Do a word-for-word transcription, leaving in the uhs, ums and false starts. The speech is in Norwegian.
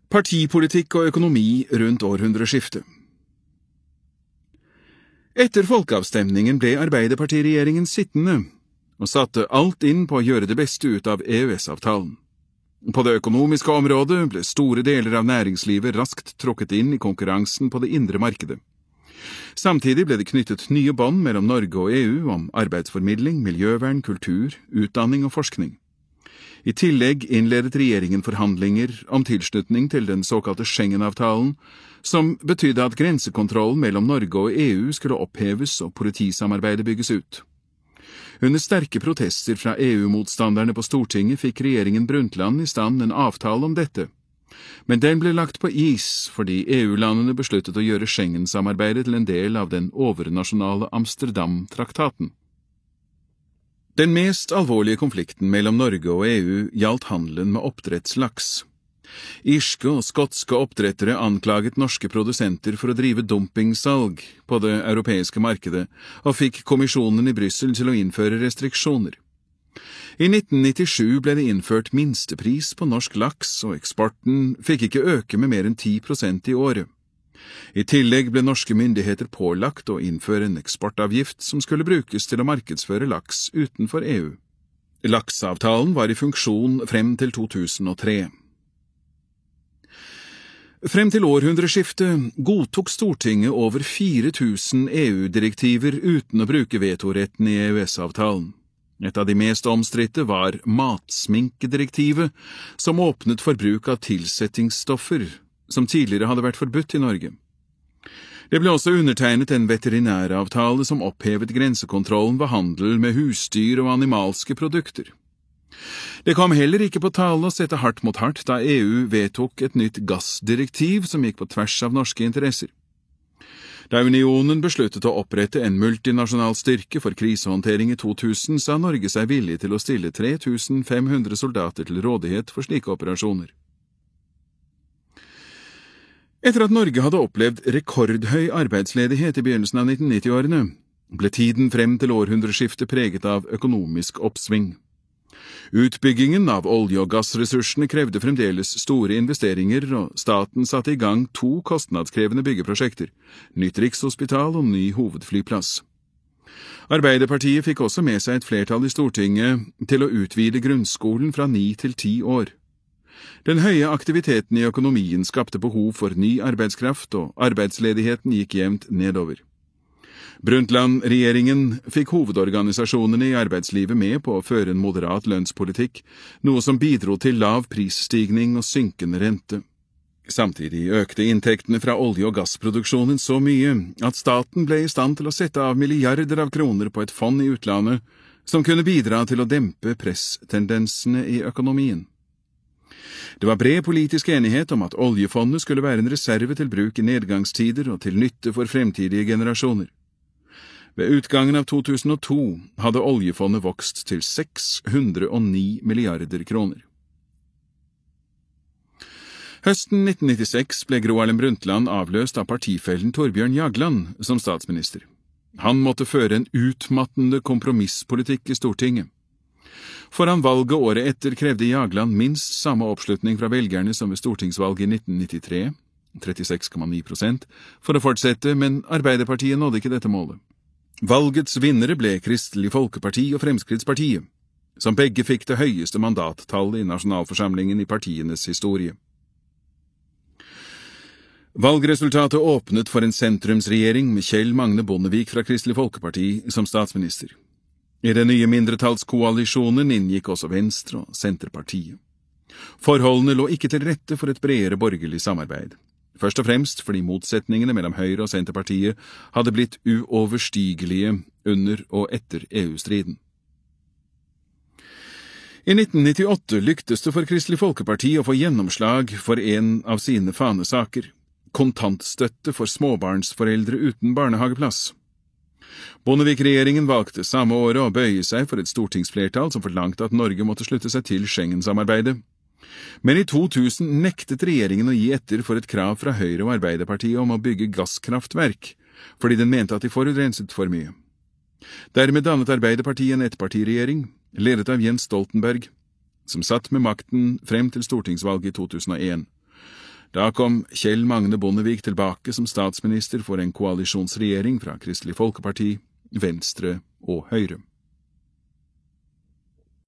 Partipolitikk og økonomi rundt århundreskiftet. Etter folkeavstemningen ble Arbeiderpartiregjeringen sittende og satte alt inn på å gjøre det beste ut av E U S-avtalen. På det økonomiske området ble store deler av næringslivet raskt tråkket inn i konkurransen på det indre markedet. Samtidig ble det knyttet nye bånd mellom Norge og E U om arbeidsformidling, miljøvern, kultur, utdanning og forskning. I tillegg innledet regjeringen forhandlinger om tilslutning til den såkalte Schengen-avtalen, som betydde at grensekontrollen mellom Norge og E U skulle oppheves og politisamarbeidet bygges ut. Under sterke protester fra E U-motstanderne på Stortinget fikk regjeringen Brundtland i stand en avtale om dette, men den ble lagt på is fordi E U-landene besluttet å gjøre Schengen-samarbeidet til en del av den overnasjonale Amsterdam-traktaten. Den mest alvorlige konflikten mellom Norge og E U gjaldt handelen med oppdrettslaks. Irske og skotske oppdrettere anklaget norske produsenter for å drive dumpingsalg på det europeiske markedet, og fikk kommisjonen i Brussel til å innføre restriksjoner. I nitten nittisju ble det innført minstepris på norsk laks, og eksporten fikk ikke øke med mer enn ti prosent i året. I tillegg ble norske myndigheter pålagt å innføre en eksportavgift som skulle brukes til å markedsføre laks utenfor E U. Laksavtalen var i funksjon frem til to tusen og tre. Frem til århundreskiftet godtok Stortinget over fire tusen E U-direktiver uten å bruke vetoretten i E U S-avtalen. Et av de mest omstridte var matsminkedirektivet, som åpnet for bruk av tilsettingsstoffer, som tidligere hadde vært forbudt i Norge. Det ble også undertegnet en veterinæravtale som opphevet grensekontrollen ved handel med husdyr og animalske produkter. Det kom heller ikke på tale å sette hardt mot hardt da E U vedtok et nytt gassdirektiv som gikk på tvers av norske interesser. Da unionen besluttet å opprette en multinasjonal styrke for krisehåndtering i to tusen, sa Norge seg villig til å stille tre tusen fem hundre soldater til rådighet for slike operasjoner. Etter at Norge hadde opplevd rekordhøy arbeidsledighet i begynnelsen av nitten nitti-årene, ble tiden frem til århundreskiftet preget av økonomisk oppsving. Utbyggingen av olje- og gassressursene krevde fremdeles store investeringer, og staten satte i gang to kostnadskrevende byggeprosjekter, nytt rikshospital og ny hovedflyplass. Arbeiderpartiet fikk også med seg et flertall i Stortinget til å utvide grunnskolen fra ni til ti år. Den høye aktiviteten i økonomien skapte behov for ny arbeidskraft, og arbeidsledigheten gikk jevnt nedover. Brundtland-regjeringen fikk hovedorganisasjonene i arbeidslivet med på å føre en moderat lønnspolitikk, noe som bidro til lav prisstigning og synkende rente. Samtidig økte inntektene fra olje- og gassproduksjonen så mye at staten ble i stand til å sette av milliarder av kroner på et fond i utlandet som kunne bidra til å dempe presstendensene i økonomien. Det var bred politisk enighet om at oljefondet skulle være en reserve til bruk i nedgangstider og til nytte for fremtidige generasjoner. Ved utgangen av to tusen og to hadde oljefondet vokst til seks hundre og ni milliarder kroner. Høsten nitten nittiseks ble Gro Harlem Brundtland avløst av partifellen Thorbjørn Jagland som statsminister. Han måtte føre en utmattende kompromisspolitikk i Stortinget. Foran valget året etter krevde Jagland minst samme oppslutning fra velgerne som ved stortingsvalget i nitten nittitre, trettiseks komma ni prosent, for å fortsette, men Arbeiderpartiet nådde ikke dette målet. Valgets vinnere ble Kristelig Folkeparti og Fremskrittspartiet, som begge fikk det høyeste mandattallet i nasjonalforsamlingen i partienes historie. Valgresultatet åpnet for en sentrumsregjering med Kjell Magne Bondevik fra Kristelig Folkeparti som statsminister. I den nye mindretallskoalisjonen inngikk også Venstre og Senterpartiet. Forholdene lå ikke til rette for et bredere borgerlig samarbeid, først og fremst fordi motsetningene mellom Høyre og Senterpartiet hadde blitt uoverstigelige under og etter E U-striden. I nitten nittiåtte lyktes det for Kristelig Folkeparti å få gjennomslag for en av sine fanesaker, kontantstøtte for småbarnsforeldre uten barnehageplass. Bondevik-regjeringen valgte samme året å bøye seg for et stortingsflertall som forlangte at Norge måtte slutte seg til Schengen-samarbeidet. Men i to tusen nektet regjeringen å gi etter for et krav fra Høyre og Arbeiderpartiet om å bygge gasskraftverk, fordi den mente at de forurenset for mye. Dermed dannet Arbeiderpartiet en ettpartiregjering, ledet av Jens Stoltenberg, som satt med makten frem til stortingsvalget i to tusen og en. Da kom Kjell Magne Bondevik tilbake som statsminister for en koalisjonsregjering fra Kristelig Folkeparti, Venstre og Høyre.